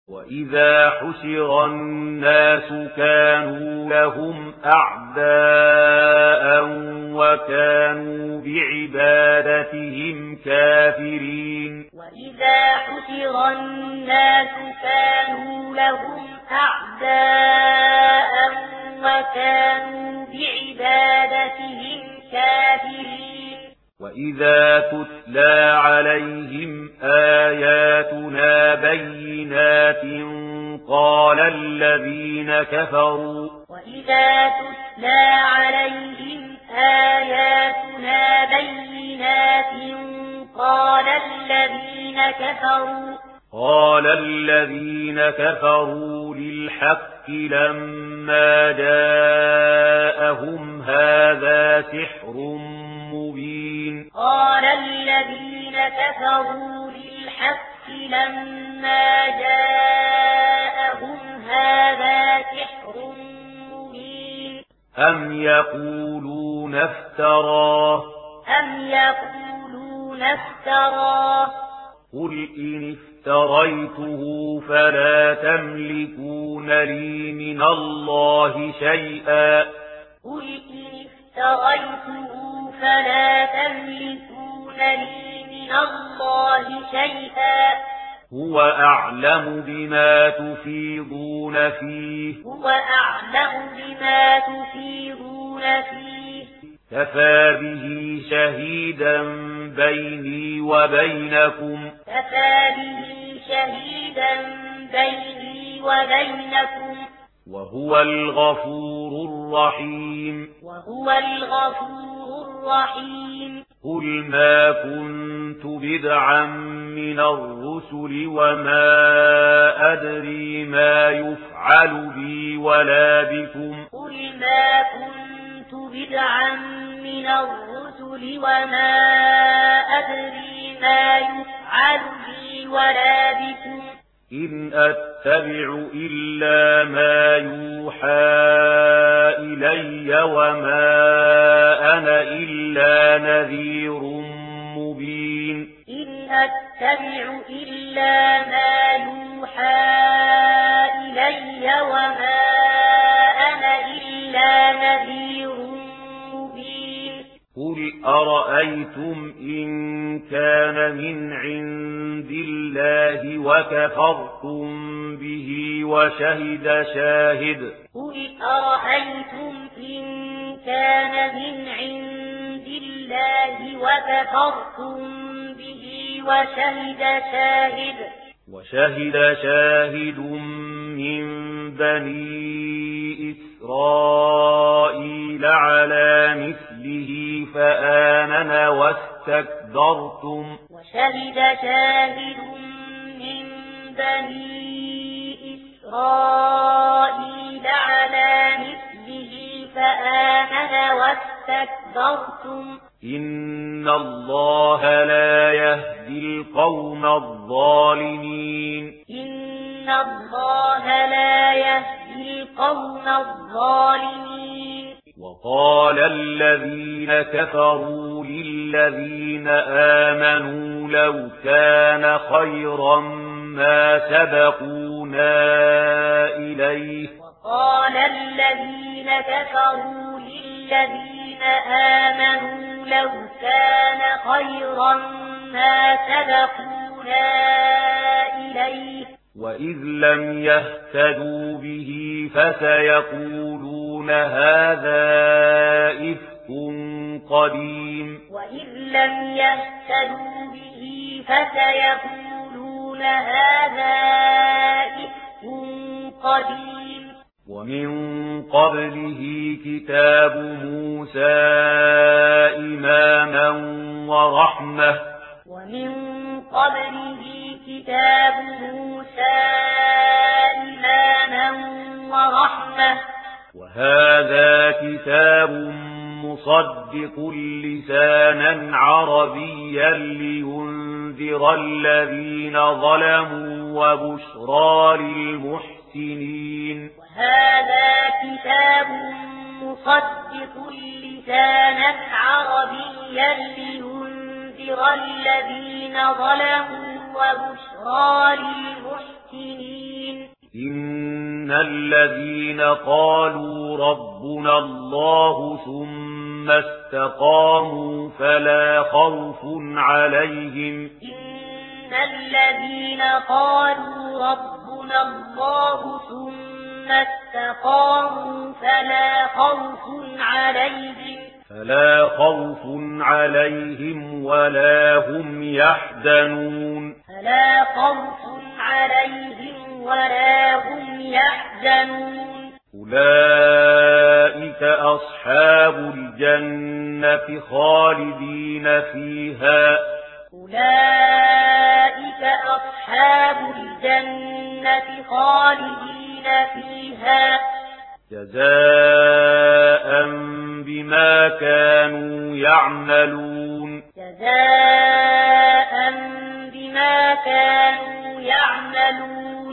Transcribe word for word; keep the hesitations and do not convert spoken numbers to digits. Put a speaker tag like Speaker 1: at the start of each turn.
Speaker 1: وإذا حشر الناس كانوا لهم أعداء وكانوا بعبادتهم كافرين
Speaker 2: وإذا حشر الناس كانوا لهم أعداء وكانوا بعبادتهم كافرين
Speaker 1: وإذا تتلى عليهم آياتنا بينات قال الذين كفروا
Speaker 2: وإذا تتلى عليهم آياتنا بينات قال الذين كفروا
Speaker 1: قال الذين كفروا للحق لما جاءهم هذا سحر مبين
Speaker 2: قال الذين كفروا للحق لما جاءهم هذا سحر مبين
Speaker 1: أم يقولون افتراه
Speaker 2: أم يقولون افتراه
Speaker 1: قل إن افتريته فلا تملكون لي من الله شيئا
Speaker 2: قل إن افتريته فلا تملكون لي من الله شيئا
Speaker 1: هو أعلم بما تفيضون فيه
Speaker 2: هو أعلم بما تفيضون فيه
Speaker 1: كفى به شهيدا بيني وبينكم
Speaker 2: كفى به شهيدا بيني وبينكم
Speaker 1: وهو الغفور الرحيم
Speaker 2: وهو الغفور الرحيم
Speaker 1: قل ما كنت بدعا من الرسل وما أدري ما يفعل بي ولا بكم
Speaker 2: قل ما كنت بدعا من الرسل وما أدري ما يفعل بي ولا بكم
Speaker 1: إن أتبع إلا ما يوحى إلي وما أنا إلا نذير مبين
Speaker 2: إن أتبع إلا ما يوحى إلي وما أنا إلا نذير مبين
Speaker 1: قل أرأيتم إن كان من عند الله وكفرتم به وشهد شاهد
Speaker 2: قل أرأيتم إن كان من عند الله وكفرتم به وشهد شاهد
Speaker 1: وشهد شاهد من بني إسرائيل على مثله فآمن واستكبرتم
Speaker 2: وشهد شاهد من بني إسرائيل على مثله فآمن واستكبرتم
Speaker 1: إن الله لا يهدي القوم الظالمين
Speaker 2: إن الله لا يهدي القوم الظالمين
Speaker 1: وقال الذين كفروا للذين آمنوا لو كان خيرا ما سبقونا إليه
Speaker 2: وقال الذين كفروا للذين آمنوا لو كان خيرا ما سبقونا إليه
Speaker 1: وإذ لم يهتدوا به فسيقولون هذا إفك قديم
Speaker 2: وإذ لم يهتدوا به فسيقولون هذا إفك قديم
Speaker 1: ومن قبله كتاب موسى إماما ورحمة
Speaker 2: ومن قبله كتاب موسى إماما ورحمة
Speaker 1: وهذا كتاب مصدق لسانا عربيا لينذر الذين ظلموا وبشرى للمحسنين
Speaker 2: وهذا كتاب مصدق لسانا عربيا لينذر الذين ظلموا وبشرى للمحسنين
Speaker 1: إن الذين قالوا ربنا الله ثم استقاموا فلا خوف عليهم
Speaker 2: إن الذين قالوا ربنا الله ثم استقاموا فلا خوف عليهم
Speaker 1: فلا خوف عليهم ولا هم يحزنون
Speaker 2: فلا خوف عليهم ولا هم يحزنون
Speaker 1: أولئك أصحاب الجنة خالدين فيها
Speaker 2: أولئك أصحاب الجنة خالدين فيها
Speaker 1: جزاء بما كانوا يعملون
Speaker 2: جزاء بما كانوا يعملون